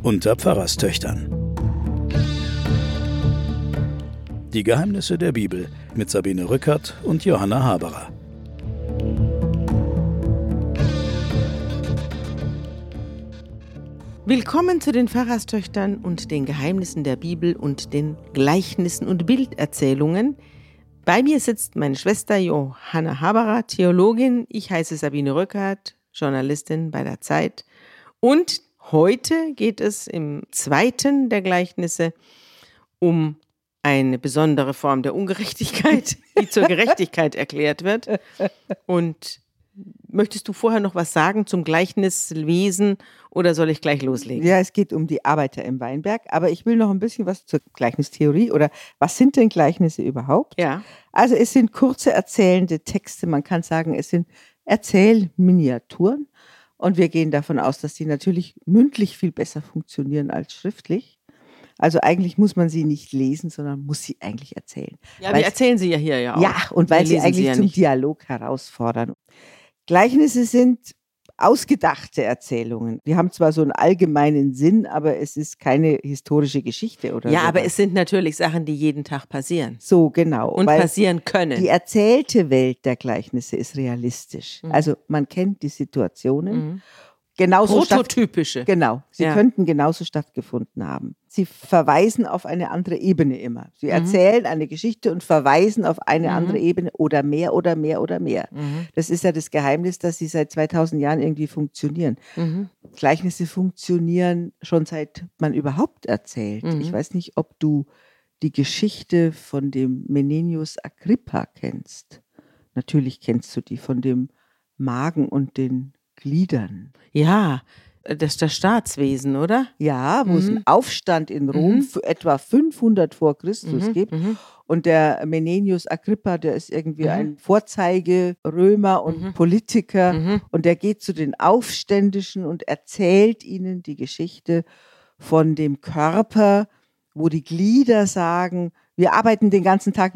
Unter Pfarrerstöchtern. Die Geheimnisse der Bibel mit Sabine Rückert und Johanna Haberer. Willkommen zu den Pfarrerstöchtern und den Geheimnissen der Bibel und den Gleichnissen und Bilderzählungen. Bei mir sitzt meine Schwester Johanna Haberer, Theologin. Ich heiße Sabine Rückert, Journalistin bei der Zeit. Und heute geht es im zweiten der Gleichnisse um eine besondere Form der Ungerechtigkeit, die zur Gerechtigkeit erklärt wird. Und möchtest du vorher noch was sagen zum Gleichniswesen oder soll ich gleich loslegen? Ja, es geht um die Arbeiter im Weinberg, aber ich will noch ein bisschen was zur Gleichnistheorie oder was sind denn Gleichnisse überhaupt? Ja. Also es sind kurze erzählende Texte, man kann sagen, es sind Erzählminiaturen und wir gehen davon aus, dass die natürlich mündlich viel besser funktionieren als schriftlich. Also eigentlich muss man sie nicht lesen, sondern muss sie eigentlich erzählen. Ja, wir erzählen sie ja hier ja auch. Ja, und weil sie eigentlich zum Dialog herausfordern. Gleichnisse sind ausgedachte Erzählungen. Die haben zwar so einen allgemeinen Sinn, aber es ist keine historische Geschichte oder so. Ja, aber es sind natürlich Sachen, die jeden Tag passieren. So, genau. Und passieren können. Die erzählte Welt der Gleichnisse ist realistisch. Also man kennt die Situationen. Genauso prototypische. Genau. Sie könnten genauso stattgefunden haben. Sie verweisen auf eine andere Ebene immer. Sie erzählen eine Geschichte und verweisen auf eine andere Ebene oder mehr oder mehr oder mehr. Das ist ja das Geheimnis, dass sie seit 2000 Jahren irgendwie funktionieren. Gleichnisse funktionieren schon seit man überhaupt erzählt. Ich weiß nicht, ob du die Geschichte von dem Menenius Agrippa kennst. Natürlich kennst du die von dem Magen und den Gliedern. Ja, das ist das Staatswesen, oder? Ja, wo es einen Aufstand in Rom für etwa 500 vor Christus gibt. Und der Menenius Agrippa, der ist irgendwie ein Vorzeigerömer und Politiker. Und der geht zu den Aufständischen und erzählt ihnen die Geschichte von dem Körper, wo die Glieder sagen, wir arbeiten den ganzen Tag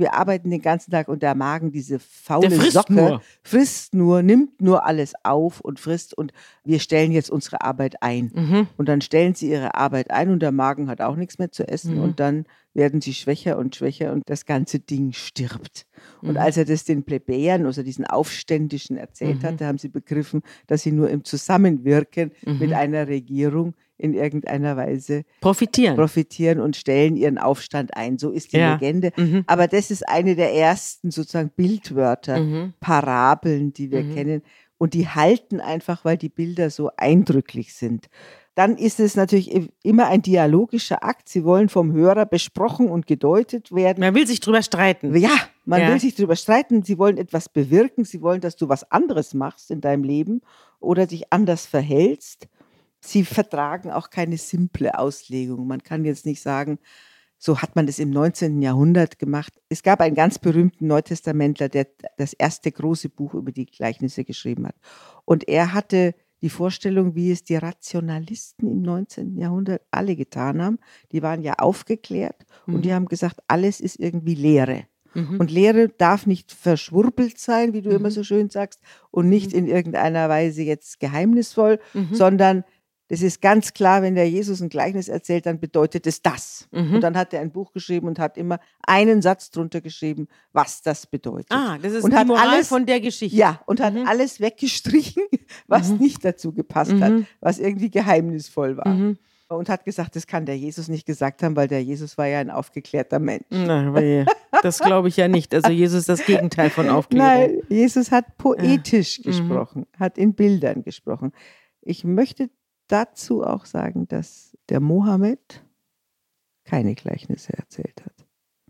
und der Magen, diese faule Socke, frisst nur, nimmt nur alles auf und frisst und wir stellen jetzt unsere Arbeit ein. Und dann stellen sie ihre Arbeit ein und der Magen hat auch nichts mehr zu essen und dann werden sie schwächer und das ganze Ding stirbt. Und als er das den Plebejern, also diesen Aufständischen erzählt hat, da haben sie begriffen, dass sie nur im Zusammenwirken mit einer Regierung in irgendeiner Weise profitieren und stellen ihren Aufstand ein. So ist die Legende. Aber das ist eine der ersten sozusagen Bildwörter, Parabeln, die wir kennen. Und die halten einfach, weil die Bilder so eindrücklich sind. Dann ist es natürlich immer ein dialogischer Akt. Sie wollen vom Hörer besprochen und gedeutet werden. Man will sich drüber streiten. Ja, man will sich drüber streiten. Sie wollen etwas bewirken. Sie wollen, dass du was anderes machst in deinem Leben oder dich anders verhältst. Sie vertragen auch keine simple Auslegung. Man kann jetzt nicht sagen, so hat man das im 19. Jahrhundert gemacht. Es gab einen ganz berühmten Neutestamentler, der das erste große Buch über die Gleichnisse geschrieben hat. Und er hatte die Vorstellung, wie es die Rationalisten im 19. Jahrhundert alle getan haben. Die waren ja aufgeklärt und die haben gesagt, alles ist irgendwie Lehre. Und Lehre darf nicht verschwurbelt sein, wie du immer so schön sagst, und nicht in irgendeiner Weise jetzt geheimnisvoll, sondern es ist ganz klar, wenn der Jesus ein Gleichnis erzählt, dann bedeutet es das. Und dann hat er ein Buch geschrieben und hat immer einen Satz drunter geschrieben, was das bedeutet. Das ist und die Moral von der Geschichte. Ja, und hat alles weggestrichen, was nicht dazu gepasst hat, was irgendwie geheimnisvoll war. Und hat gesagt, das kann der Jesus nicht gesagt haben, weil der Jesus war ja ein aufgeklärter Mensch. Das glaube ich ja nicht. Also Jesus ist das Gegenteil von Aufklärung. Nein, Jesus hat poetisch gesprochen, hat in Bildern gesprochen. Ich möchte dazu auch sagen, dass der Mohammed keine Gleichnisse erzählt hat.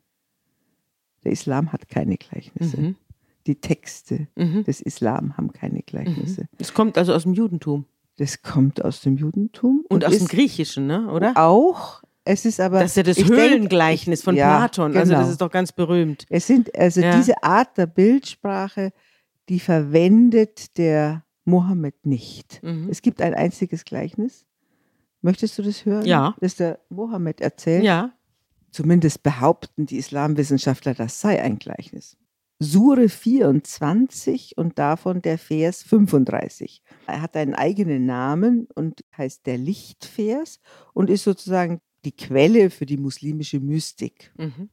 Der Islam hat keine Gleichnisse. Die Texte des Islam haben keine Gleichnisse. Das kommt also aus dem Judentum. Das kommt aus dem Judentum. Und aus dem Griechischen, ne? Oder? Auch. Es ist aber, das ist ja das Höhlengleichnis von Platon. Genau. Also das ist doch ganz berühmt. Es sind diese Art der Bildsprache, die verwendet der Mohammed nicht. Es gibt ein einziges Gleichnis. Möchtest du das hören? Ja. Das der Mohammed erzählt? Ja. Zumindest behaupten die Islamwissenschaftler, das sei ein Gleichnis. Sure 24 und davon der Vers 35. Er hat einen eigenen Namen und heißt der Lichtvers und ist sozusagen die Quelle für die muslimische Mystik. Mhm.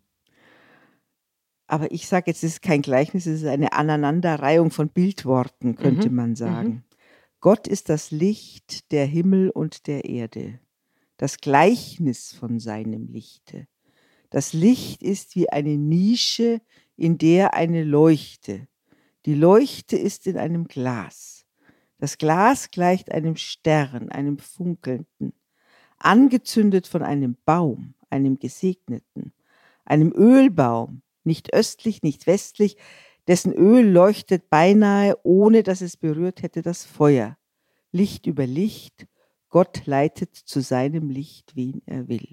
Aber ich sage jetzt, es ist kein Gleichnis, es ist eine Aneinanderreihung von Bildworten, könnte man sagen. Gott ist das Licht der Himmel und der Erde, das Gleichnis von seinem Lichte. Das Licht ist wie eine Nische, in der eine Leuchte. Die Leuchte ist in einem Glas. Das Glas gleicht einem Stern, einem funkelnden, angezündet von einem Baum, einem gesegneten, einem Ölbaum, nicht östlich, nicht westlich, dessen Öl leuchtet beinahe, ohne dass es berührt hätte, das Feuer. Licht über Licht, Gott leitet zu seinem Licht, wen er will.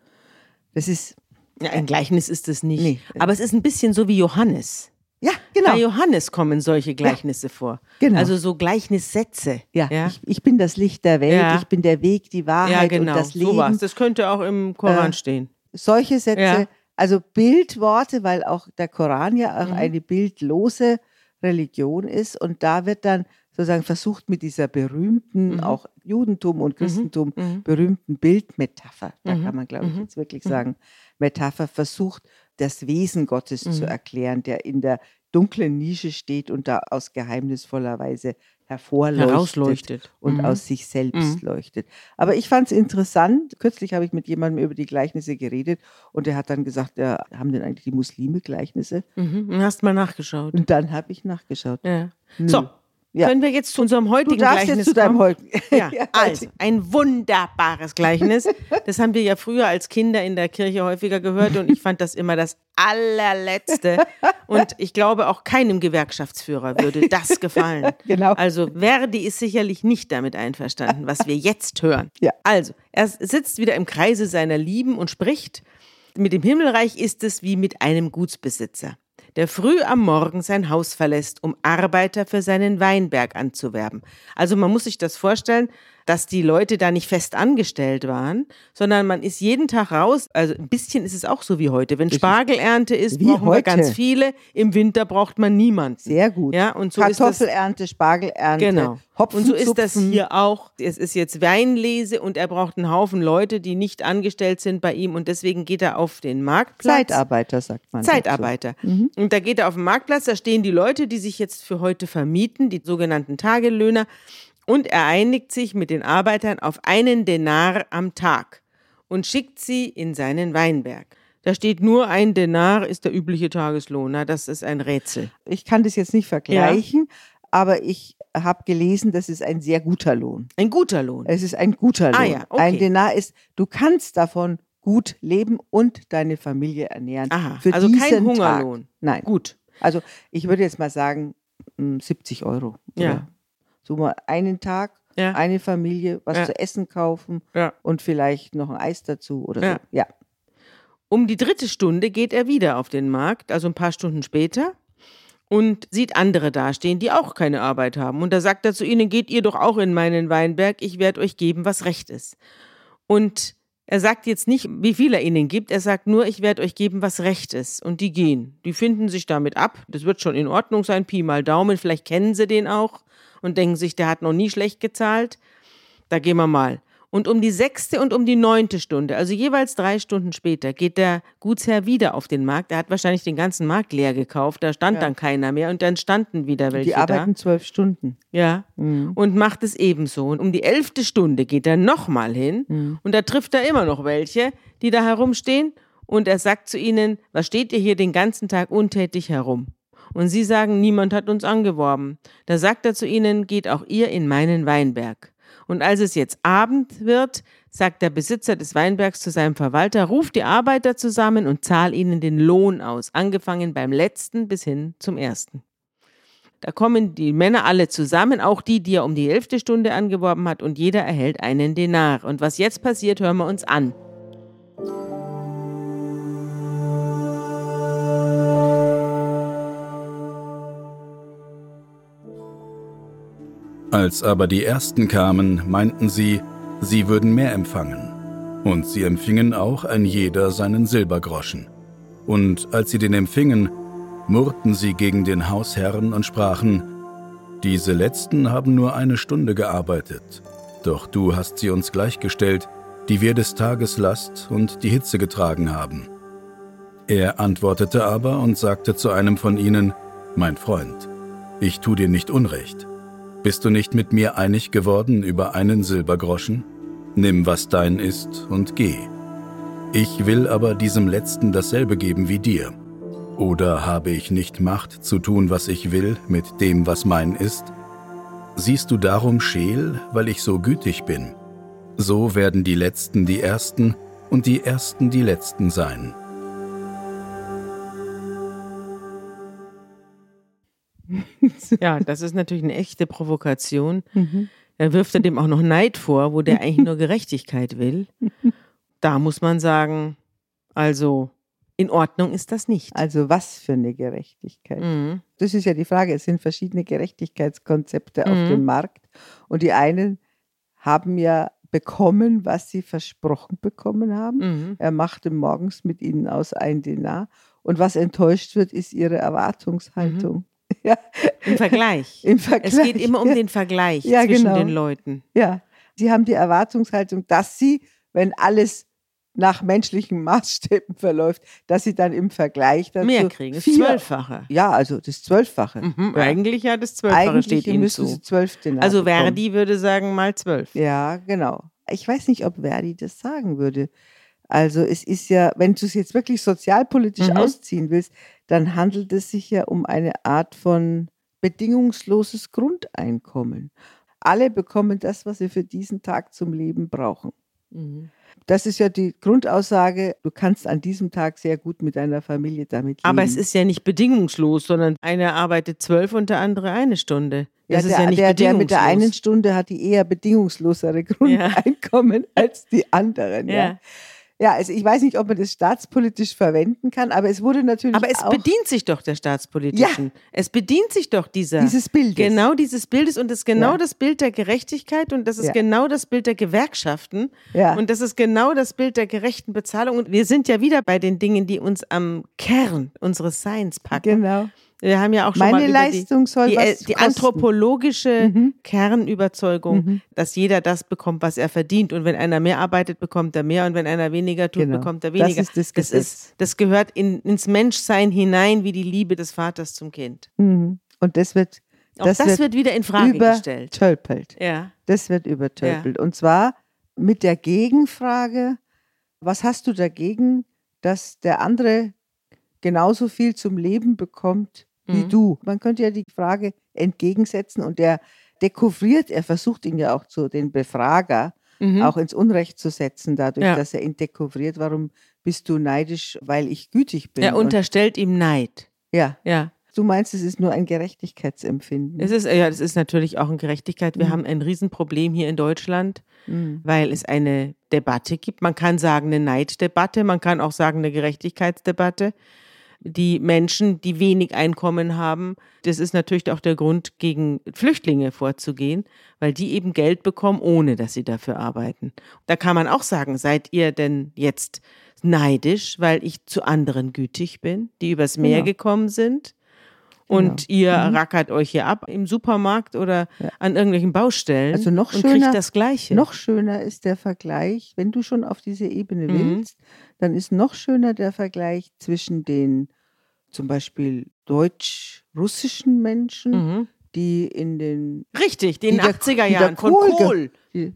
Das ist Ja, ein Gleichnis ist es nicht. Nee. Aber es ist ein bisschen so wie Johannes. Ja, genau. Bei Johannes kommen solche Gleichnisse vor. Genau. Also so Gleichnissätze. Ja, ich bin das Licht der Welt, Ja. ich bin der Weg, die Wahrheit und das Leben. Sowas. Das könnte auch im Koran stehen. Solche Sätze, Ja. also Bildworte, weil auch der Koran ja auch eine bildlose Religion ist und da wird dann sozusagen versucht mit dieser berühmten, auch Judentum und Christentum, berühmten Bildmetapher, da kann man glaube ich jetzt wirklich sagen, Metapher versucht, das Wesen Gottes zu erklären, der in der dunklen Nische steht und da aus geheimnisvoller Weise herausleuchtet und aus sich selbst leuchtet. Aber ich fand es interessant, kürzlich habe ich mit jemandem über die Gleichnisse geredet und der hat dann gesagt, ja, haben denn eigentlich die Muslime Gleichnisse? Und hast mal nachgeschaut. Und dann habe ich nachgeschaut. Ja. Nö. So, Ja. können wir jetzt zu unserem heutigen Du darfst Gleichnis jetzt zu deinem kommen? heutigen. Ja, also ein wunderbares Gleichnis. Das haben wir ja früher als Kinder in der Kirche häufiger gehört und ich fand das immer das allerletzte. Und ich glaube, auch keinem Gewerkschaftsführer würde das gefallen. Genau. Also Verdi ist sicherlich nicht damit einverstanden, was wir jetzt hören. Ja. Also, er sitzt wieder im Kreise seiner Lieben und spricht, mit dem Himmelreich ist es wie mit einem Gutsbesitzer, der früh am Morgen sein Haus verlässt, um Arbeiter für seinen Weinberg anzuwerben. Also man muss sich das vorstellen, dass die Leute da nicht fest angestellt waren, sondern man ist jeden Tag raus. Also ein bisschen ist es auch so wie heute. Wenn Spargelernte ist, Wie brauchen wir heute. ganz viele. Im Winter braucht man niemanden. Sehr gut. Ja, und so ist das. Kartoffelernte, Spargelernte, Genau. Hopfen Und so ist das zupfen. hier auch. Es ist jetzt Weinlese und er braucht einen Haufen Leute, die nicht angestellt sind bei ihm und deswegen geht er auf den Marktplatz. Zeitarbeiter, sagt man. Zeitarbeiter. Und da geht er auf den Marktplatz, da stehen die Leute, die sich jetzt für heute vermieten, die sogenannten Tagelöhner. Und er einigt sich mit den Arbeitern auf 1 Denar am Tag und schickt sie in seinen Weinberg. Da steht nur 1 Denar ist der übliche Tageslohn. Na, das ist ein Rätsel. Ich kann das jetzt nicht vergleichen, aber ich habe gelesen, das ist ein sehr guter Lohn. Ein guter Lohn. Es ist ein guter Lohn. Ah ja, okay. Ein Denar ist, du kannst davon gut leben und deine Familie ernähren. Aha, Für also diesen kein Hungerlohn. Tag. Nein. Gut. Also ich würde jetzt mal sagen 70 Euro. Ja. Oder so mal einen Tag, Ja. eine Familie, was Ja. zu essen kaufen Ja. und vielleicht noch ein Eis dazu oder Ja. so. Ja. Um die 3. Stunde geht er wieder auf den Markt, also ein paar Stunden später, und sieht andere dastehen, die auch keine Arbeit haben. Und da sagt er zu ihnen, geht ihr doch auch in meinen Weinberg, ich werde euch geben, was recht ist. Und er sagt jetzt nicht, wie viel er ihnen gibt, er sagt nur, ich werde euch geben, was recht ist. Und die gehen, die finden sich damit ab, das wird schon in Ordnung sein, Pi mal Daumen, vielleicht kennen sie den auch und denken sich, der hat noch nie schlecht gezahlt, da gehen wir mal. Und um die 6. und um die 9. Stunde, also jeweils 3 Stunden später, geht der Gutsherr wieder auf den Markt. Er hat wahrscheinlich den ganzen Markt leer gekauft, da stand dann keiner mehr und dann standen wieder welche Die arbeiten 12 Stunden. Ja, und macht es ebenso. Und um die 11. Stunde geht er nochmal hin und da trifft er immer noch welche, die da herumstehen und er sagt zu ihnen, was steht ihr hier den ganzen Tag untätig herum? Und sie sagen, niemand hat uns angeworben. Da sagt er zu ihnen, geht auch ihr in meinen Weinberg. Und als es jetzt Abend wird, sagt der Besitzer des Weinbergs zu seinem Verwalter, ruf die Arbeiter zusammen und zahl ihnen den Lohn aus, angefangen beim letzten bis hin zum ersten. Da kommen die Männer alle zusammen, auch die, die er um die 11. Stunde angeworben hat, und jeder erhält 1 Denar. Und was jetzt passiert, hören wir uns an. Als aber die Ersten kamen, meinten sie, sie würden mehr empfangen. Und sie empfingen auch ein jeder seinen Silbergroschen. Und als sie den empfingen, murrten sie gegen den Hausherrn und sprachen: Diese Letzten haben nur 1 Stunde gearbeitet, doch du hast sie uns gleichgestellt, die wir des Tages Last und die Hitze getragen haben. Er antwortete aber und sagte zu einem von ihnen: Mein Freund, ich tu dir nicht Unrecht. Bist du nicht mit mir einig geworden über 1 Silbergroschen? Nimm, was dein ist, und geh. Ich will aber diesem Letzten dasselbe geben wie dir. Oder habe ich nicht Macht zu tun, was ich will, mit dem, was mein ist? Siehst du darum scheel, weil ich so gütig bin? So werden die Letzten die Ersten und die Ersten die Letzten sein. Ja, das ist natürlich eine echte Provokation. Da wirft er dem auch noch Neid vor, wo der eigentlich nur Gerechtigkeit will. Da muss man sagen, also in Ordnung ist das nicht. Also was für eine Gerechtigkeit? Das ist ja die Frage. Es sind verschiedene Gerechtigkeitskonzepte auf dem Markt. Und die einen haben ja bekommen, was sie versprochen bekommen haben. Er machte morgens mit ihnen aus 1 Denar. Und was enttäuscht wird, ist ihre Erwartungshaltung. Ja. Im Vergleich. Es geht immer um den Vergleich zwischen den Leuten. Ja, sie haben die Erwartungshaltung, dass sie, wenn alles nach menschlichen Maßstäben verläuft, dass sie dann im Vergleich dazu mehr kriegen, das 12-fache. Ja, also das 12-fache. Ja. Eigentlich ja das 12-fache steht ihnen zu. Sie 12 Denar also bekommen. Verdi würde sagen mal 12. Ja, genau. Ich weiß nicht, ob Verdi das sagen würde. Also es ist ja, wenn du es jetzt wirklich sozialpolitisch ausziehen willst, dann handelt es sich ja um eine Art von bedingungsloses Grundeinkommen. Alle bekommen das, was sie für diesen Tag zum Leben brauchen. Das ist ja die Grundaussage, du kannst an diesem Tag sehr gut mit deiner Familie damit leben. Aber es ist ja nicht bedingungslos, sondern einer arbeitet 12 und der andere 1 Stunde. Das ist ja nicht bedingungslos. Der mit der 1 Stunde hat die eher bedingungslosere Grundeinkommen als die anderen. Ja, also ich weiß nicht, ob man das staatspolitisch verwenden kann, aber es wurde natürlich Aber es bedient sich doch der staatspolitischen. Ja. Es bedient sich doch dieses Bildes. Genau dieses Bildes und das ist genau das Bild der Gerechtigkeit und das ist genau das Bild der Gewerkschaften und das ist genau das Bild der gerechten Bezahlung und wir sind ja wieder bei den Dingen, die uns am Kern unseres Seins packen. Genau. Wir haben ja auch schon Meine mal über Leistung soll was die anthropologische Kernüberzeugung, dass jeder das bekommt, was er verdient. Und wenn einer mehr arbeitet, bekommt er mehr. Und wenn einer weniger tut, bekommt er weniger. Das ist das Gesetz. Das gehört ins Menschsein hinein, wie die Liebe des Vaters zum Kind. Und das wird wieder in Frage gestellt. Übertölpelt. Ja. Das wird übertölpelt. Ja. Und zwar mit der Gegenfrage, was hast du dagegen, dass der andere genauso viel zum Leben bekommt wie du. Man könnte ja die Frage entgegensetzen und er dekouvriert, er versucht ihn ja auch den Befrager auch ins Unrecht zu setzen, dadurch, dass er ihn dekouvriert. Warum bist du neidisch, weil ich gütig bin? Er unterstellt ihm Neid. Ja. Du meinst, es ist nur ein Gerechtigkeitsempfinden? Das ist natürlich auch eine Gerechtigkeit. Wir haben ein Riesenproblem hier in Deutschland, weil es eine Debatte gibt. Man kann sagen eine Neiddebatte, man kann auch sagen eine Gerechtigkeitsdebatte. Die Menschen, die wenig Einkommen haben, das ist natürlich auch der Grund, gegen Flüchtlinge vorzugehen, weil die eben Geld bekommen, ohne dass sie dafür arbeiten. Da kann man auch sagen, seid ihr denn jetzt neidisch, weil ich zu anderen gütig bin, die übers Meer gekommen sind? Und ihr rackert euch hier ab im Supermarkt oder an irgendwelchen Baustellen also noch und schöner, kriegt das Gleiche. Noch schöner ist der Vergleich, wenn du schon auf diese Ebene willst, dann ist noch schöner der Vergleich zwischen den zum Beispiel deutsch-russischen Menschen, die in den... Richtig, den 80er Jahren von Kohl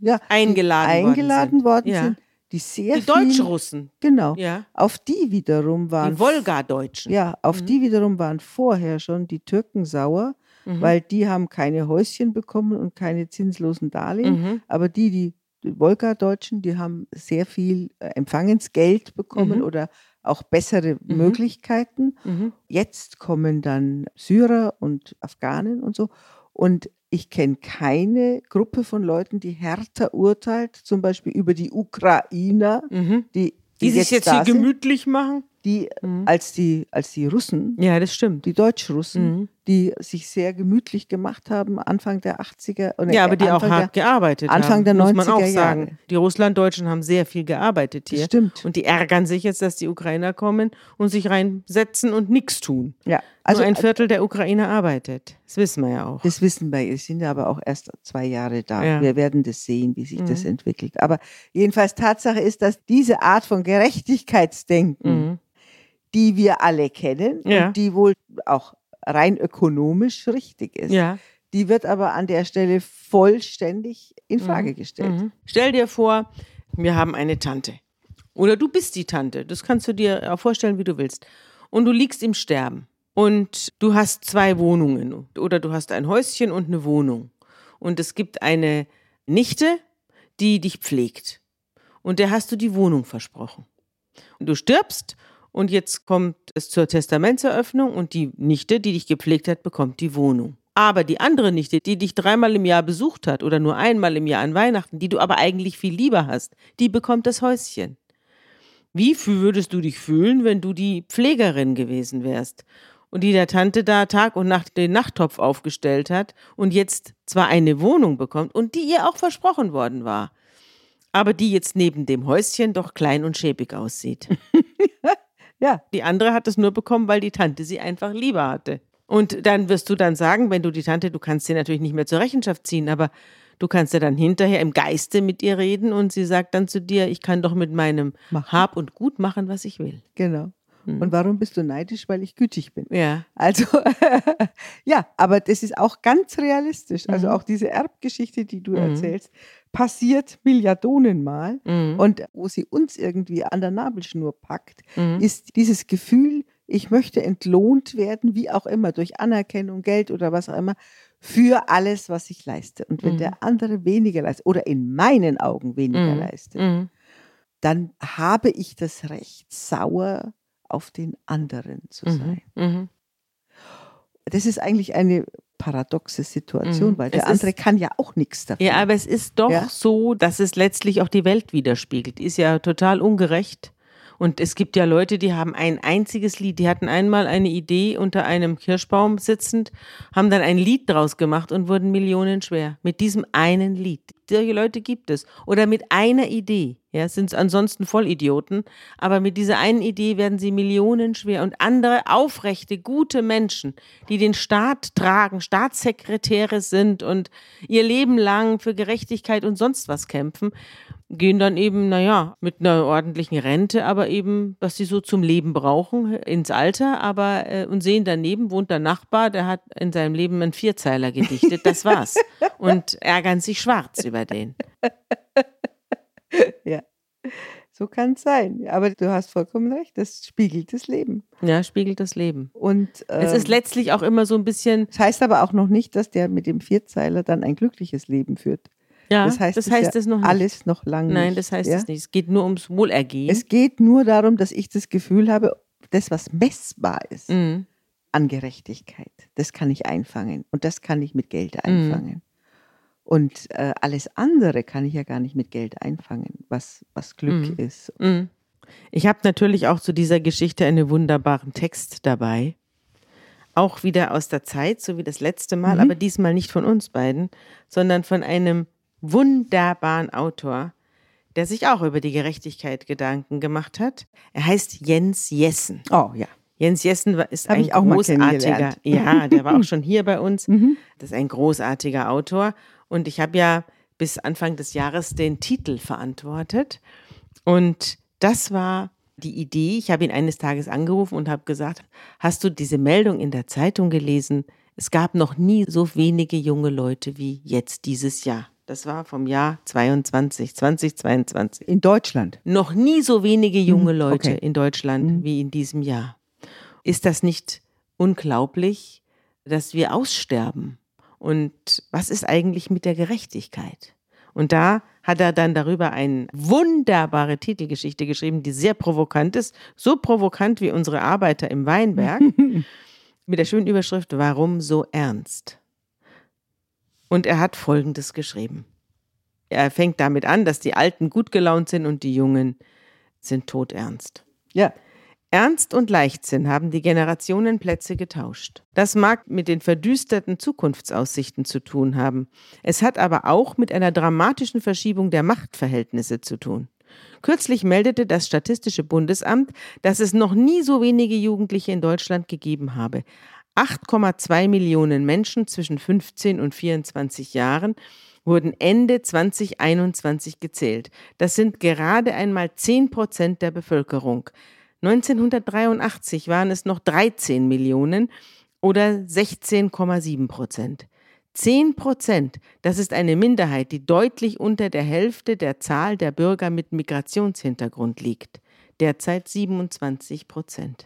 eingeladen worden sind. Die Deutschrussen. Genau. Ja. Auf die wiederum waren... Die Wolga-Deutschen. Ja, auf die wiederum waren vorher schon die Türken sauer, weil die haben keine Häuschen bekommen und keine zinslosen Darlehen. Aber die Wolga-Deutschen, die haben sehr viel Empfangensgeld bekommen oder auch bessere Möglichkeiten. Jetzt kommen dann Syrer und Afghanen und so. Und ich kenne keine Gruppe von Leuten, die härter urteilt, zum Beispiel über die Ukrainer, die sich jetzt hier gemütlich machen. Als die Russen, ja, das stimmt. Die Deutschrussen, die sich sehr gemütlich gemacht haben, Anfang der 80er. Oder ja, aber die auch hart gearbeitet haben. Anfang der 90er muss man auch Jahre. sagen. Die Russlanddeutschen haben sehr viel gearbeitet hier. Das stimmt. Und die ärgern sich jetzt, dass die Ukrainer kommen und sich reinsetzen und nichts tun. Ja, also nur ein Viertel der Ukrainer arbeitet. Das wissen wir ja auch. Das wissen wir. Es sind aber auch erst 2 Jahre da. Ja. Wir werden das sehen, wie sich das entwickelt. Aber jedenfalls Tatsache ist, dass diese Art von Gerechtigkeitsdenken, die wir alle kennen und die wohl auch rein ökonomisch richtig ist, die wird aber an der Stelle vollständig in Frage gestellt. Stell dir vor, wir haben eine Tante. Oder du bist die Tante. Das kannst du dir auch vorstellen, wie du willst. Und du liegst im Sterben. Und du hast 2 Wohnungen. Oder du hast ein Häuschen und eine Wohnung. Und es gibt eine Nichte, die dich pflegt. Und der hast du die Wohnung versprochen. Und du stirbst und jetzt kommt es zur Testamentseröffnung und die Nichte, die dich gepflegt hat, bekommt die Wohnung. Aber die andere Nichte, die dich 3-mal im Jahr besucht hat oder nur einmal im Jahr an Weihnachten, die du aber eigentlich viel lieber hast, die bekommt das Häuschen. Wie würdest du dich fühlen, wenn du die Pflegerin gewesen wärst und die der Tante da Tag und Nacht den Nachttopf aufgestellt hat und jetzt zwar eine Wohnung bekommt und die ihr auch versprochen worden war, aber die jetzt neben dem Häuschen doch klein und schäbig aussieht. Ja. Die andere hat es nur bekommen, weil die Tante sie einfach lieber hatte. Und dann wirst du dann sagen, wenn du die Tante, du kannst sie natürlich nicht mehr zur Rechenschaft ziehen, aber du kannst ja dann hinterher im Geiste mit ihr reden und sie sagt dann zu dir, ich kann doch mit meinem Hab und Gut machen, was ich will. Genau. Und warum bist du neidisch? Weil ich gütig bin. Ja. Also, ja, aber das ist auch ganz realistisch. Also auch diese Erbgeschichte, die du erzählst, passiert Milliardonenmal. Und wo sie uns irgendwie an der Nabelschnur packt, ist dieses Gefühl, ich möchte entlohnt werden, wie auch immer, durch Anerkennung, Geld oder was auch immer, für alles, was ich leiste. Und wenn der andere weniger leistet oder in meinen Augen weniger leistet, dann habe ich das Recht, sauer auf den anderen zu sein. Das ist eigentlich eine paradoxe Situation, weil der andere kann ja auch nichts dafür. Ja, aber es ist doch so, dass es letztlich auch die Welt widerspiegelt. Ist ja total ungerecht. Und es gibt ja Leute, die haben ein einziges Lied, die hatten einmal eine Idee unter einem Kirschbaum sitzend, haben dann ein Lied draus gemacht und wurden millionenschwer. Mit diesem einen Lied. Solche Leute gibt es. Oder mit einer Idee. Ja, sind ansonsten Vollidioten. Aber mit dieser einen Idee werden sie millionenschwer. Und andere aufrechte, gute Menschen, die den Staat tragen, Staatssekretäre sind und ihr Leben lang für Gerechtigkeit und sonst was kämpfen, gehen dann eben, mit einer ordentlichen Rente, aber eben, was sie so zum Leben brauchen, ins Alter, aber und sehen daneben, wohnt der Nachbar, der hat in seinem Leben einen 4-Zeiler gedichtet, das war's. Und ärgern sich schwarz über den. Ja, so kann es sein. Aber du hast vollkommen recht, das spiegelt das Leben. Ja, spiegelt das Leben. Und es ist letztlich auch immer so ein bisschen... Das heißt aber auch noch nicht, dass der mit dem 4-Zeiler dann ein glückliches Leben führt. Ja, das heißt es noch nicht. Alles noch lange nicht. Nein, das heißt es nicht. Es geht nur ums Wohlergehen. Es geht nur darum, dass ich das Gefühl habe, das, was messbar ist an Gerechtigkeit, das kann ich einfangen. Und das kann ich mit Geld einfangen. Und alles andere kann ich ja gar nicht mit Geld einfangen, was Glück ist. Ich habe natürlich auch zu dieser Geschichte einen wunderbaren Text dabei. Auch wieder aus der Zeit, so wie das letzte Mal, aber diesmal nicht von uns beiden, sondern von einem wunderbaren Autor, der sich auch über die Gerechtigkeit Gedanken gemacht hat. Er heißt Jens Jessen. Oh ja. Jens Jessen ist ein auch großartiger, der war auch schon hier bei uns. Das ist ein großartiger Autor. Und ich habe ja bis Anfang des Jahres den Titel verantwortet. Und das war die Idee. Ich habe ihn eines Tages angerufen und habe gesagt, hast du diese Meldung in der Zeitung gelesen? Es gab noch nie so wenige junge Leute wie jetzt dieses Jahr. Das war vom Jahr 2022. In Deutschland? Noch nie so wenige junge Leute in Deutschland wie in diesem Jahr. Ist das nicht unglaublich, dass wir aussterben? Und was ist eigentlich mit der Gerechtigkeit? Und da hat er dann darüber eine wunderbare Titelgeschichte geschrieben, die sehr provokant ist. So provokant wie unsere Arbeiter im Weinberg. Mit der schönen Überschrift, warum so ernst? Und er hat Folgendes geschrieben. Er fängt damit an, dass die Alten gut gelaunt sind und die Jungen sind todernst. Ja. Ernst und Leichtsinn haben die Generationen Plätze getauscht. Das mag mit den verdüsterten Zukunftsaussichten zu tun haben. Es hat aber auch mit einer dramatischen Verschiebung der Machtverhältnisse zu tun. Kürzlich meldete das Statistische Bundesamt, dass es noch nie so wenige Jugendliche in Deutschland gegeben habe. 8,2 Millionen Menschen zwischen 15 und 24 Jahren wurden Ende 2021 gezählt. Das sind gerade einmal 10% der Bevölkerung. 1983 waren es noch 13 Millionen oder 16,7%. 10%, das ist eine Minderheit, die deutlich unter der Hälfte der Zahl der Bürger mit Migrationshintergrund liegt. Derzeit 27%.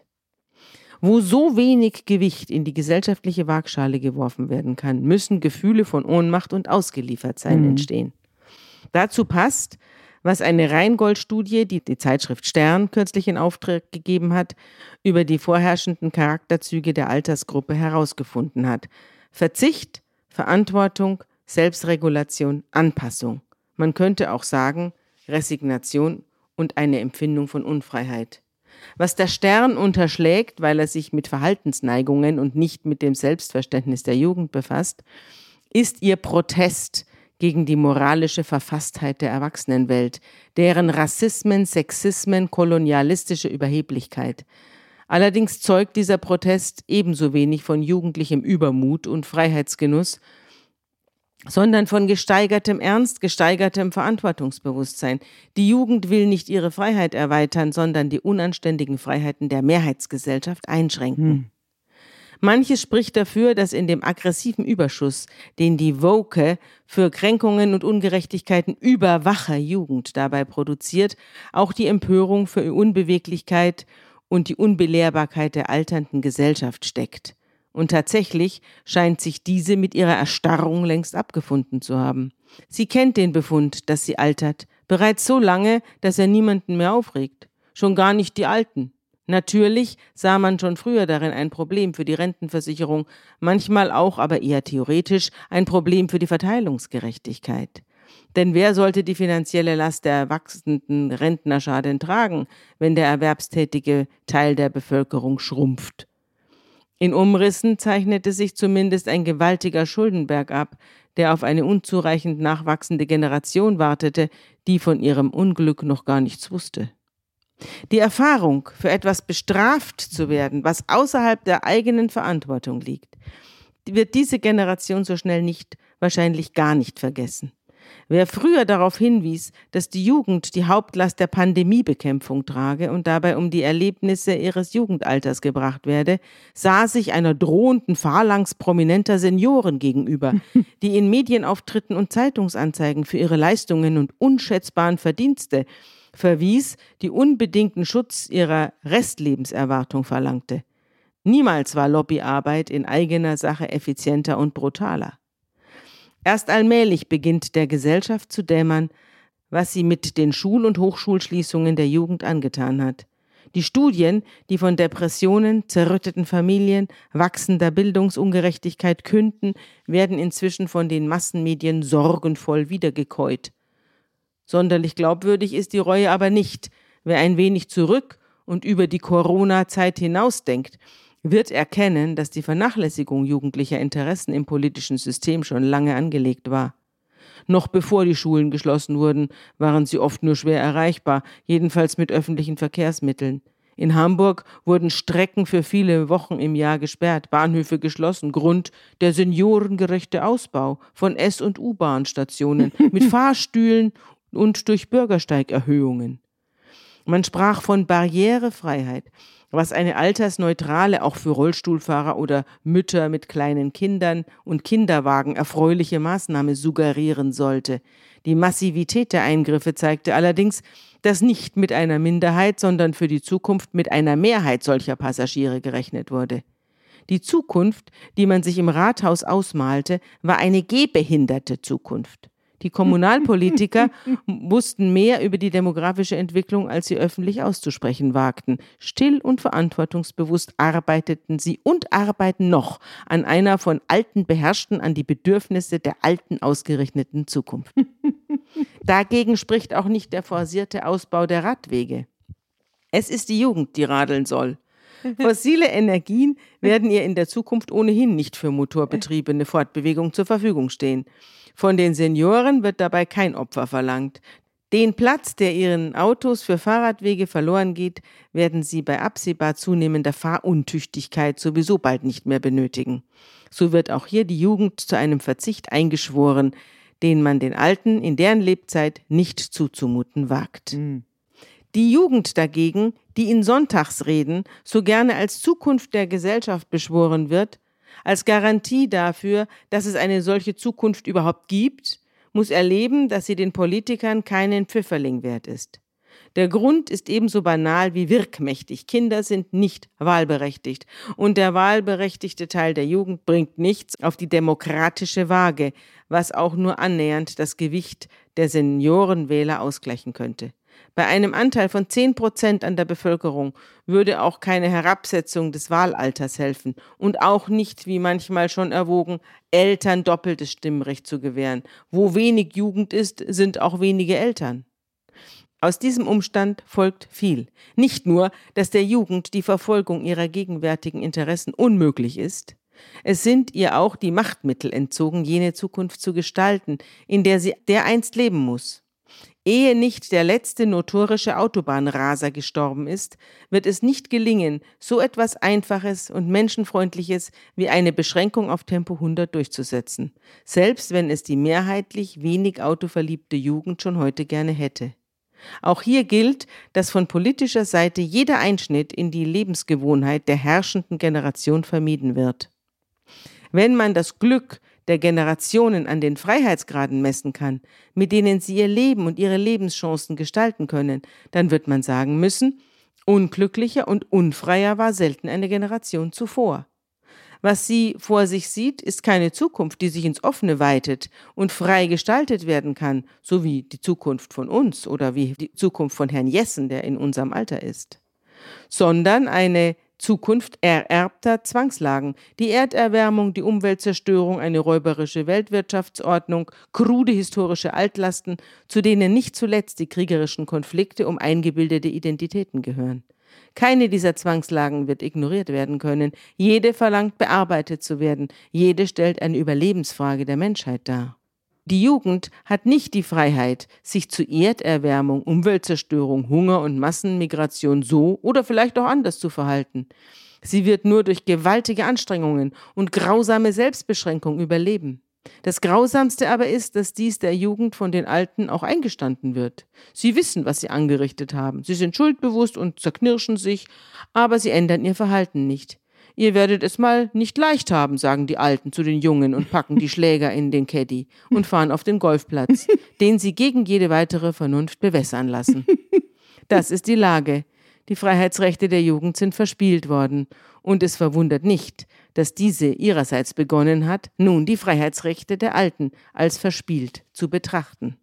Wo so wenig Gewicht in die gesellschaftliche Waagschale geworfen werden kann, müssen Gefühle von Ohnmacht und Ausgeliefertsein entstehen. Dazu passt, was eine Rheingold-Studie, die die Zeitschrift Stern kürzlich in Auftrag gegeben hat, über die vorherrschenden Charakterzüge der Altersgruppe herausgefunden hat. Verzicht, Verantwortung, Selbstregulation, Anpassung. Man könnte auch sagen, Resignation und eine Empfindung von Unfreiheit. Was der Stern unterschlägt, weil er sich mit Verhaltensneigungen und nicht mit dem Selbstverständnis der Jugend befasst, ist ihr Protest gegen die moralische Verfasstheit der Erwachsenenwelt, deren Rassismen, Sexismen, kolonialistische Überheblichkeit. Allerdings zeugt dieser Protest ebenso wenig von jugendlichem Übermut und Freiheitsgenuss, sondern von gesteigertem Ernst, gesteigertem Verantwortungsbewusstsein. Die Jugend will nicht ihre Freiheit erweitern, sondern die unanständigen Freiheiten der Mehrheitsgesellschaft einschränken. Manches spricht dafür, dass in dem aggressiven Überschuss, den die Woke für Kränkungen und Ungerechtigkeiten überwache Jugend dabei produziert, auch die Empörung für Unbeweglichkeit und die Unbelehrbarkeit der alternden Gesellschaft steckt. Und tatsächlich scheint sich diese mit ihrer Erstarrung längst abgefunden zu haben. Sie kennt den Befund, dass sie altert, bereits so lange, dass er niemanden mehr aufregt. Schon gar nicht die Alten. Natürlich sah man schon früher darin ein Problem für die Rentenversicherung, manchmal auch, aber eher theoretisch, ein Problem für die Verteilungsgerechtigkeit. Denn wer sollte die finanzielle Last der wachsenden Rentnerschar denn tragen, wenn der erwerbstätige Teil der Bevölkerung schrumpft? In Umrissen zeichnete sich zumindest ein gewaltiger Schuldenberg ab, der auf eine unzureichend nachwachsende Generation wartete, die von ihrem Unglück noch gar nichts wusste. Die Erfahrung, für etwas bestraft zu werden, was außerhalb der eigenen Verantwortung liegt, wird diese Generation so schnell nicht, wahrscheinlich gar nicht vergessen. Wer früher darauf hinwies, dass die Jugend die Hauptlast der Pandemiebekämpfung trage und dabei um die Erlebnisse ihres Jugendalters gebracht werde, sah sich einer drohenden Phalanx prominenter Senioren gegenüber, die in Medienauftritten und Zeitungsanzeigen für ihre Leistungen und unschätzbaren Verdienste verwies, die unbedingten Schutz ihrer Restlebenserwartung verlangte. Niemals war Lobbyarbeit in eigener Sache effizienter und brutaler. Erst allmählich beginnt der Gesellschaft zu dämmern, was sie mit den Schul- und Hochschulschließungen der Jugend angetan hat. Die Studien, die von Depressionen, zerrütteten Familien, wachsender Bildungsungerechtigkeit künden, werden inzwischen von den Massenmedien sorgenvoll wiedergekäut. Sonderlich glaubwürdig ist die Reue aber nicht. Wer ein wenig zurück und über die Corona-Zeit hinausdenkt, wird erkennen, dass die Vernachlässigung jugendlicher Interessen im politischen System schon lange angelegt war. Noch bevor die Schulen geschlossen wurden, waren sie oft nur schwer erreichbar, jedenfalls mit öffentlichen Verkehrsmitteln. In Hamburg wurden Strecken für viele Wochen im Jahr gesperrt, Bahnhöfe geschlossen, Grund der seniorengerechte Ausbau von S- und U-Bahn-Stationen mit Fahrstühlen und durch Bürgersteigerhöhungen. Man sprach von Barrierefreiheit, was eine altersneutrale, auch für Rollstuhlfahrer oder Mütter mit kleinen Kindern und Kinderwagen erfreuliche Maßnahme suggerieren sollte. Die Massivität der Eingriffe zeigte allerdings, dass nicht mit einer Minderheit, sondern für die Zukunft mit einer Mehrheit solcher Passagiere gerechnet wurde. Die Zukunft, die man sich im Rathaus ausmalte, war eine gehbehinderte Zukunft. Die Kommunalpolitiker wussten mehr über die demografische Entwicklung, als sie öffentlich auszusprechen wagten. Still und verantwortungsbewusst arbeiteten sie und arbeiten noch an einer von Alten beherrschten, an die Bedürfnisse der Alten ausgerichteten Zukunft. Dagegen spricht auch nicht der forcierte Ausbau der Radwege. Es ist die Jugend, die radeln soll. Fossile Energien werden ihr in der Zukunft ohnehin nicht für motorbetriebene Fortbewegung zur Verfügung stehen. Von den Senioren wird dabei kein Opfer verlangt. Den Platz, der ihren Autos für Fahrradwege verloren geht, werden sie bei absehbar zunehmender Fahruntüchtigkeit sowieso bald nicht mehr benötigen. So wird auch hier die Jugend zu einem Verzicht eingeschworen, den man den Alten in deren Lebzeit nicht zuzumuten wagt. Die Jugend dagegen, die in Sonntagsreden so gerne als Zukunft der Gesellschaft beschworen wird, als Garantie dafür, dass es eine solche Zukunft überhaupt gibt, muss erleben, dass sie den Politikern keinen Pfifferling wert ist. Der Grund ist ebenso banal wie wirkmächtig. Kinder sind nicht wahlberechtigt und der wahlberechtigte Teil der Jugend bringt nichts auf die demokratische Waage, was auch nur annähernd das Gewicht der Seniorenwähler ausgleichen könnte. Bei einem Anteil von 10% an der Bevölkerung würde auch keine Herabsetzung des Wahlalters helfen und auch nicht, wie manchmal schon erwogen, Eltern doppeltes Stimmrecht zu gewähren. Wo wenig Jugend ist, sind auch wenige Eltern. Aus diesem Umstand folgt viel. Nicht nur, dass der Jugend die Verfolgung ihrer gegenwärtigen Interessen unmöglich ist, es sind ihr auch die Machtmittel entzogen, jene Zukunft zu gestalten, in der sie dereinst leben muss. Ehe nicht der letzte notorische Autobahnraser gestorben ist, wird es nicht gelingen, so etwas Einfaches und Menschenfreundliches wie eine Beschränkung auf Tempo 100 durchzusetzen, selbst wenn es die mehrheitlich wenig autoverliebte Jugend schon heute gerne hätte. Auch hier gilt, dass von politischer Seite jeder Einschnitt in die Lebensgewohnheit der herrschenden Generation vermieden wird. Wenn man das Glück der Generationen an den Freiheitsgraden messen kann, mit denen sie ihr Leben und ihre Lebenschancen gestalten können, dann wird man sagen müssen, unglücklicher und unfreier war selten eine Generation zuvor. Was sie vor sich sieht, ist keine Zukunft, die sich ins Offene weitet und frei gestaltet werden kann, so wie die Zukunft von uns oder wie die Zukunft von Herrn Jessen, der in unserem Alter ist, sondern eine Zukunft ererbter Zwangslagen, die Erderwärmung, die Umweltzerstörung, eine räuberische Weltwirtschaftsordnung, krude historische Altlasten, zu denen nicht zuletzt die kriegerischen Konflikte um eingebildete Identitäten gehören. Keine dieser Zwangslagen wird ignoriert werden können, jede verlangt bearbeitet zu werden, jede stellt eine Überlebensfrage der Menschheit dar. Die Jugend hat nicht die Freiheit, sich zu Erderwärmung, Umweltzerstörung, Hunger und Massenmigration so oder vielleicht auch anders zu verhalten. Sie wird nur durch gewaltige Anstrengungen und grausame Selbstbeschränkung überleben. Das Grausamste aber ist, dass dies der Jugend von den Alten auch eingestanden wird. Sie wissen, was sie angerichtet haben. Sie sind schuldbewusst und zerknirschen sich, aber sie ändern ihr Verhalten nicht. Ihr werdet es mal nicht leicht haben, sagen die Alten zu den Jungen und packen die Schläger in den Caddy und fahren auf den Golfplatz, den sie gegen jede weitere Vernunft bewässern lassen. Das ist die Lage. Die Freiheitsrechte der Jugend sind verspielt worden. Und es verwundert nicht, dass diese ihrerseits begonnen hat, nun die Freiheitsrechte der Alten als verspielt zu betrachten.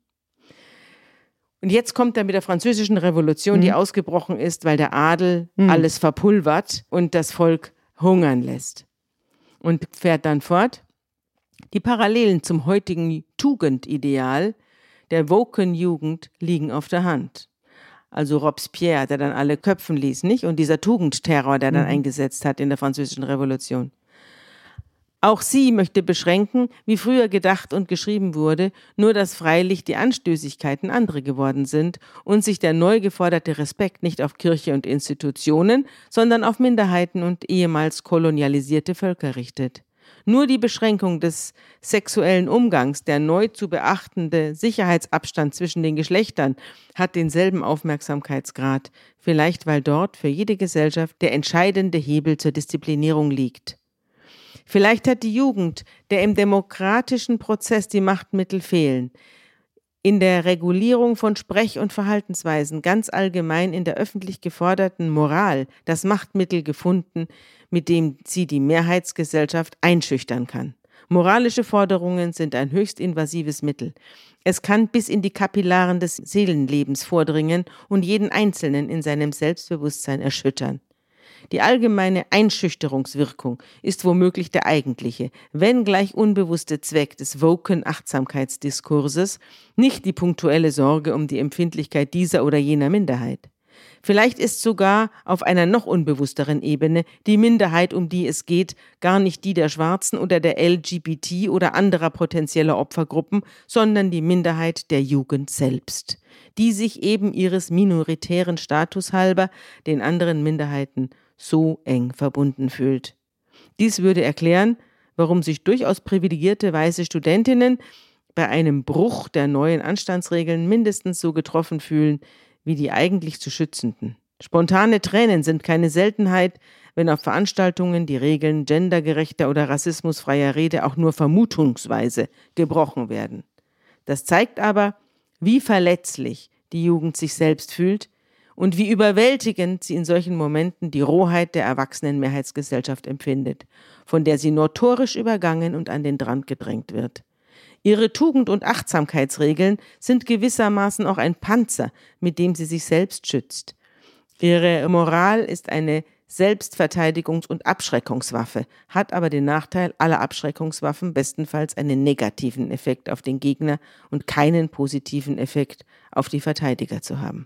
Und jetzt kommt er mit der Französischen Revolution, die ausgebrochen ist, weil der Adel alles verpulvert und das Volk hungern lässt. Und fährt dann fort. Die Parallelen zum heutigen Tugendideal der woken Jugend liegen auf der Hand. Also Robespierre, der dann alle köpfen ließ, nicht? Und dieser Tugendterror, der dann eingesetzt hat in der Französischen Revolution. Auch sie möchte beschränken, wie früher gedacht und geschrieben wurde, nur dass freilich die Anstößigkeiten andere geworden sind und sich der neu geforderte Respekt nicht auf Kirche und Institutionen, sondern auf Minderheiten und ehemals kolonialisierte Völker richtet. Nur die Beschränkung des sexuellen Umgangs, der neu zu beachtende Sicherheitsabstand zwischen den Geschlechtern, hat denselben Aufmerksamkeitsgrad, vielleicht weil dort für jede Gesellschaft der entscheidende Hebel zur Disziplinierung liegt. Vielleicht hat die Jugend, der im demokratischen Prozess die Machtmittel fehlen, in der Regulierung von Sprech- und Verhaltensweisen, ganz allgemein in der öffentlich geforderten Moral, das Machtmittel gefunden, mit dem sie die Mehrheitsgesellschaft einschüchtern kann. Moralische Forderungen sind ein höchst invasives Mittel. Es kann bis in die Kapillaren des Seelenlebens vordringen und jeden Einzelnen in seinem Selbstbewusstsein erschüttern. Die allgemeine Einschüchterungswirkung ist womöglich der eigentliche, wenn gleich unbewusste Zweck des woken Achtsamkeitsdiskurses, nicht die punktuelle Sorge um die Empfindlichkeit dieser oder jener Minderheit. Vielleicht ist sogar auf einer noch unbewussteren Ebene die Minderheit, um die es geht, gar nicht die der Schwarzen oder der LGBT oder anderer potenzieller Opfergruppen, sondern die Minderheit der Jugend selbst, die sich eben ihres minoritären Status halber den anderen Minderheiten so eng verbunden fühlt. Dies würde erklären, warum sich durchaus privilegierte weiße Studentinnen bei einem Bruch der neuen Anstandsregeln mindestens so getroffen fühlen wie die eigentlich zu Schützenden. Spontane Tränen sind keine Seltenheit, wenn auf Veranstaltungen die Regeln gendergerechter oder rassismusfreier Rede auch nur vermutungsweise gebrochen werden. Das zeigt aber, wie verletzlich die Jugend sich selbst fühlt und wie überwältigend sie in solchen Momenten die Rohheit der erwachsenen Mehrheitsgesellschaft empfindet, von der sie notorisch übergangen und an den Rand gedrängt wird. Ihre Tugend- und Achtsamkeitsregeln sind gewissermaßen auch ein Panzer, mit dem sie sich selbst schützt. Ihre Moral ist eine Selbstverteidigungs- und Abschreckungswaffe, hat aber den Nachteil, alle Abschreckungswaffen bestenfalls einen negativen Effekt auf den Gegner und keinen positiven Effekt auf die Verteidiger zu haben.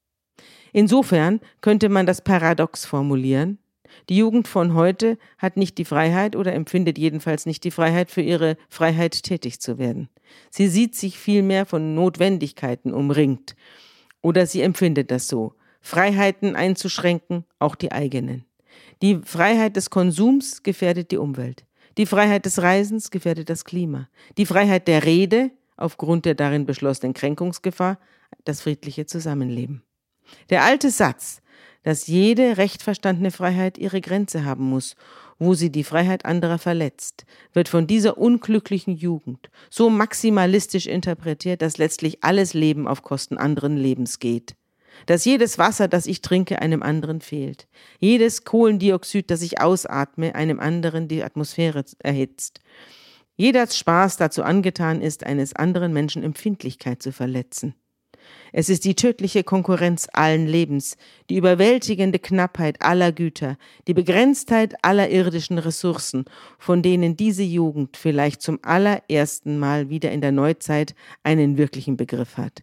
Insofern könnte man das paradox formulieren: Die Jugend von heute hat nicht die Freiheit oder empfindet jedenfalls nicht die Freiheit, für ihre Freiheit tätig zu werden. Sie sieht sich vielmehr von Notwendigkeiten umringt. Oder sie empfindet das so: Freiheiten einzuschränken, auch die eigenen. Die Freiheit des Konsums gefährdet die Umwelt. Die Freiheit des Reisens gefährdet das Klima. Die Freiheit der Rede, aufgrund der darin beschlossenen Kränkungsgefahr, das friedliche Zusammenleben. Der alte Satz, dass jede recht verstandene Freiheit ihre Grenze haben muss, wo sie die Freiheit anderer verletzt, wird von dieser unglücklichen Jugend so maximalistisch interpretiert, dass letztlich alles Leben auf Kosten anderen Lebens geht. Dass jedes Wasser, das ich trinke, einem anderen fehlt. Jedes Kohlendioxid, das ich ausatme, einem anderen die Atmosphäre erhitzt. Jeder Spaß dazu angetan ist, eines anderen Menschen Empfindlichkeit zu verletzen. Es ist die tödliche Konkurrenz allen Lebens, die überwältigende Knappheit aller Güter, die Begrenztheit aller irdischen Ressourcen, von denen diese Jugend vielleicht zum allerersten Mal wieder in der Neuzeit einen wirklichen Begriff hat.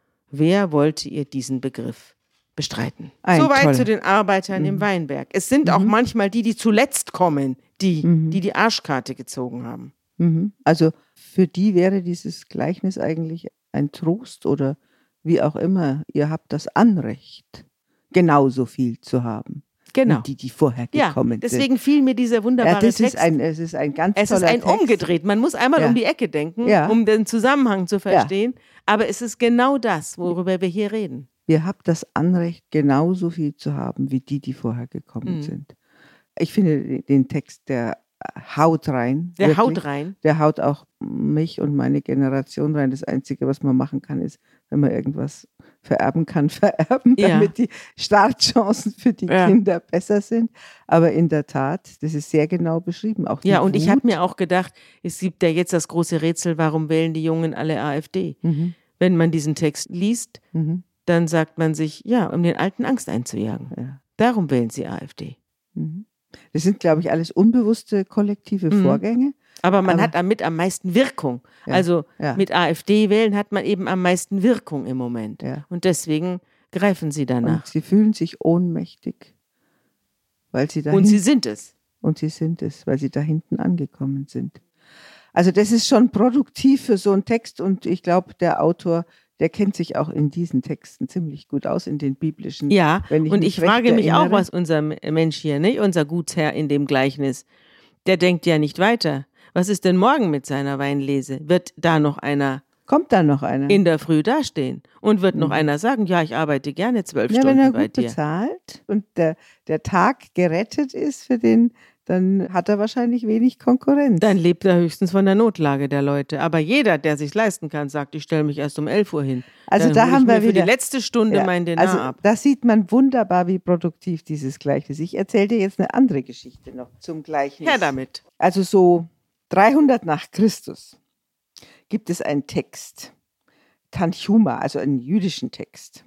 Wer wollte ihr diesen Begriff bestreiten? Soweit zu den Arbeitern im Weinberg. Es sind auch manchmal die zuletzt kommen, die Arschkarte gezogen haben. Also für die wäre dieses Gleichnis eigentlich ein Trost oder wie auch immer. Ihr habt das Anrecht, genauso viel zu haben. Genau. Wie die vorher gekommen sind. Deswegen fiel mir dieser wunderbare Text. Es ist ein ganz toller Text. Es ist ein umgedreht. Man muss einmal um die Ecke denken, um den Zusammenhang zu verstehen. Aber es ist genau das, worüber wir hier reden. Ihr habt das Anrecht, genauso viel zu haben, wie die vorher gekommen sind. Ich finde den Text, der haut rein. Der haut rein. Der haut auch mich und meine Generation rein. Das Einzige, was man machen kann, ist, wenn man irgendwas vererben kann, damit die Startchancen für die Kinder besser sind. Aber in der Tat, das ist sehr genau beschrieben. Auch und Wut. Ich habe mir auch gedacht, es gibt ja jetzt das große Rätsel, warum wählen die Jungen alle AfD? Wenn man diesen Text liest, dann sagt man sich, um den Alten Angst einzujagen. Ja. Darum wählen sie AfD. Das sind, glaube ich, alles unbewusste kollektive Vorgänge. Aber man hat damit am meisten Wirkung. Mit AfD wählen hat man eben am meisten Wirkung im Moment. Ja. Und deswegen greifen sie danach. Und sie fühlen sich ohnmächtig, weil sie Und sie sind es. Und sie sind es, weil sie da hinten angekommen sind. Also das ist schon produktiv für so einen Text und ich glaube, der Autor, der kennt sich auch in diesen Texten ziemlich gut aus, in den biblischen. Ja, und ich frage mich auch, was unser Mensch hier, nicht? Unser Gutsherr in dem Gleichnis, der denkt ja nicht weiter. Was ist denn morgen mit seiner Weinlese? Wird da noch einer? Kommt da noch einer? In der Früh dastehen und wird noch einer sagen, ja, ich arbeite gerne 12 Stunden bei dir. Wenn er gut bezahlt und der Tag gerettet ist für den, dann hat er wahrscheinlich wenig Konkurrenz. Dann lebt er höchstens von der Notlage der Leute. Aber jeder, der sich leisten kann, sagt, ich stelle mich erst um 11 Uhr hin. Also dann da haben wir für die letzte Stunde mein Denar ab. Da sieht man wunderbar, wie produktiv dieses Gleichnis ist. Ich erzähle dir jetzt eine andere Geschichte noch zum Gleichnis. Her damit. Also so 300 nach Christus gibt es einen Text, Tanchuma, also einen jüdischen Text.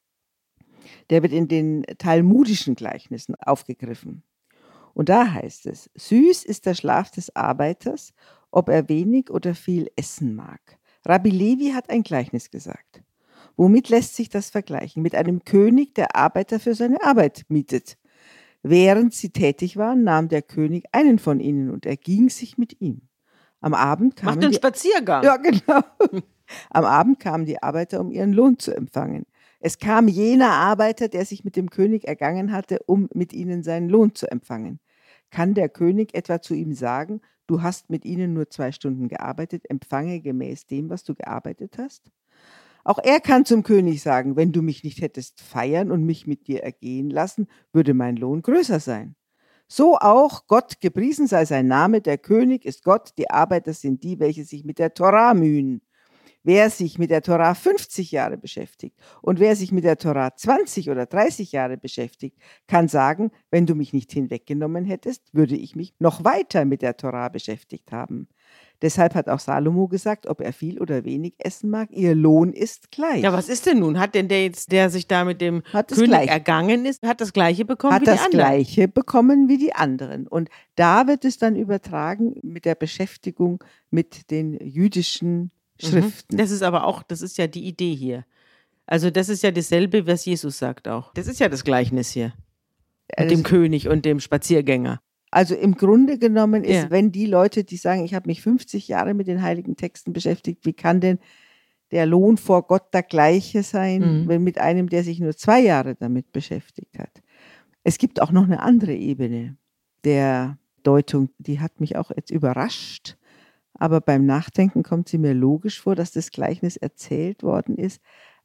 Der wird in den talmudischen Gleichnissen aufgegriffen. Und da heißt es, süß ist der Schlaf des Arbeiters, ob er wenig oder viel essen mag. Rabbi Levi hat ein Gleichnis gesagt. Womit lässt sich das vergleichen? Mit einem König, der Arbeiter für seine Arbeit mietet. Während sie tätig waren, nahm der König einen von ihnen und erging sich mit ihm. Am Abend kamen Macht einen Spaziergang. Ja, genau. Am Abend kamen die Arbeiter, um ihren Lohn zu empfangen. Es kam jener Arbeiter, der sich mit dem König ergangen hatte, um mit ihnen seinen Lohn zu empfangen. Kann der König etwa zu ihm sagen, du hast mit ihnen nur 2 Stunden gearbeitet, empfange gemäß dem, was du gearbeitet hast? Auch er kann zum König sagen, wenn du mich nicht hättest feiern und mich mit dir ergehen lassen, würde mein Lohn größer sein. So auch Gott, gepriesen sei sein Name, der König ist Gott, die Arbeiter sind die, welche sich mit der Tora mühen. Wer sich mit der Tora 50 Jahre beschäftigt und wer sich mit der Tora 20 oder 30 Jahre beschäftigt, kann sagen, wenn du mich nicht hinweggenommen hättest, würde ich mich noch weiter mit der Tora beschäftigt haben. Deshalb hat auch Salomo gesagt, ob er viel oder wenig essen mag, ihr Lohn ist gleich. Ja, was ist denn nun? Hat denn der sich da mit dem König ergangen ist, hat das Gleiche bekommen wie die anderen? Hat das Gleiche bekommen wie die anderen. Und da wird es dann übertragen mit der Beschäftigung mit den jüdischen Schriften. Das ist aber auch, das ist ja die Idee hier. Also das ist ja dasselbe, was Jesus sagt auch. Das ist ja das Gleichnis hier. Mit dem König und dem Spaziergänger. Also im Grunde genommen ist, wenn die Leute, die sagen, ich habe mich 50 Jahre mit den heiligen Texten beschäftigt, wie kann denn der Lohn vor Gott der gleiche sein, wenn mit einem, der sich nur 2 Jahre damit beschäftigt hat? Es gibt auch noch eine andere Ebene der Deutung, die hat mich auch jetzt überrascht, aber beim Nachdenken kommt sie mir logisch vor, dass das Gleichnis erzählt worden ist,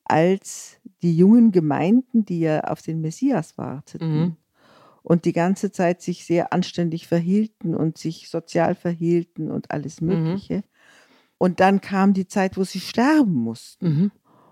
als die jungen Gemeinden, die ja auf den Messias warteten, und die ganze Zeit sich sehr anständig verhielten und sich sozial verhielten und alles Mögliche. Und dann kam die Zeit, wo sie sterben mussten.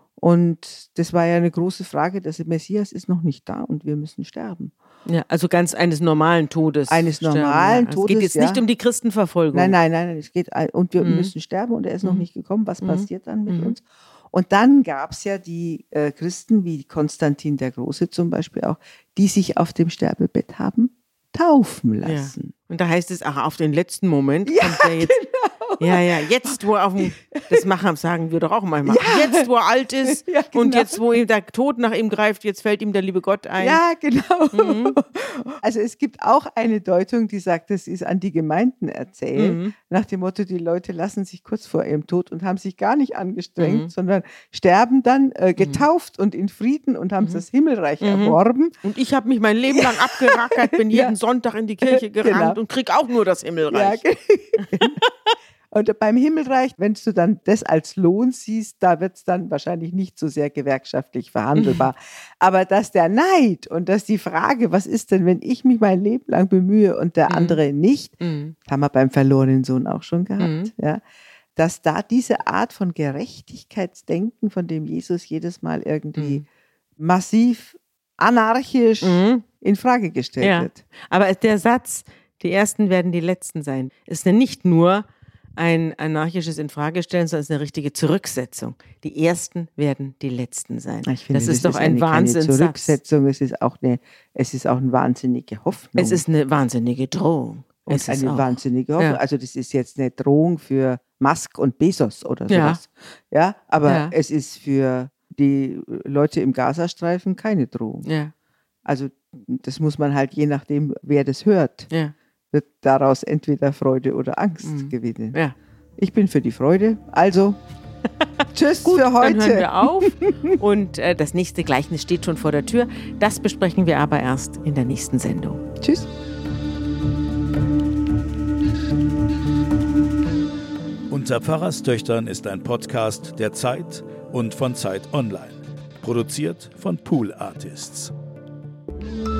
Und das war ja eine große Frage, der Messias ist noch nicht da und wir müssen sterben. Ja, also ganz eines normalen Todes. Eines normalen Todes, Es geht jetzt nicht um die Christenverfolgung. Nein, es geht, und wir müssen sterben und er ist noch nicht gekommen. Was passiert dann mit uns? Und dann gab es ja die Christen, wie Konstantin der Große zum Beispiel auch, die sich auf dem Sterbebett haben taufen lassen. Ja. Und da heißt es, auf den letzten Moment kommt der jetzt. Genau. Ja, jetzt, wo er sagen wir doch auch manchmal. Ja. Jetzt, wo er alt ist genau. Und jetzt, wo ihm der Tod nach ihm greift, jetzt fällt ihm der liebe Gott ein. Ja, genau. Also es gibt auch eine Deutung, die sagt, das ist an die Gemeinden erzählt, nach dem Motto, die Leute lassen sich kurz vor ihrem Tod und haben sich gar nicht angestrengt, sondern sterben dann getauft und in Frieden und haben das Himmelreich erworben. Und ich habe mich mein Leben lang abgerackert, bin jeden Sonntag in die Kirche gerannt und krieg auch nur das Himmelreich. Ja, und beim Himmelreich, wenn du dann das als Lohn siehst, da wird es dann wahrscheinlich nicht so sehr gewerkschaftlich verhandelbar. Aber dass der Neid und dass die Frage, was ist denn, wenn ich mich mein Leben lang bemühe und der andere nicht, haben wir beim verlorenen Sohn auch schon gehabt, ja, dass da diese Art von Gerechtigkeitsdenken, von dem Jesus jedes Mal irgendwie massiv anarchisch in Frage gestellt wird. Aber der Satz, die Ersten werden die Letzten sein, ist ja nicht nur ein anarchisches Infragestellen, sondern es ist eine richtige Zurücksetzung. Die Ersten werden die Letzten sein. Ich finde, das ist doch ein Wahnsinnssatz. Zurücksetzung, es ist auch eine wahnsinnige Hoffnung. Es ist eine wahnsinnige Drohung. Und eine wahnsinnige Hoffnung. Ja. Also das ist jetzt eine Drohung für Musk und Bezos oder sowas. Ja, aber es ist für die Leute im Gazastreifen keine Drohung. Ja. Also das muss man halt, je nachdem, wer das hört, wird daraus entweder Freude oder Angst gewinnen. Ja. Ich bin für die Freude. Also, tschüss. Gut, für heute. Dann hören wir auf. Und das nächste Gleichnis steht schon vor der Tür. Das besprechen wir aber erst in der nächsten Sendung. Tschüss. Unter Pfarrerstöchtern ist ein Podcast der Zeit und von Zeit Online. Produziert von Pool Artists.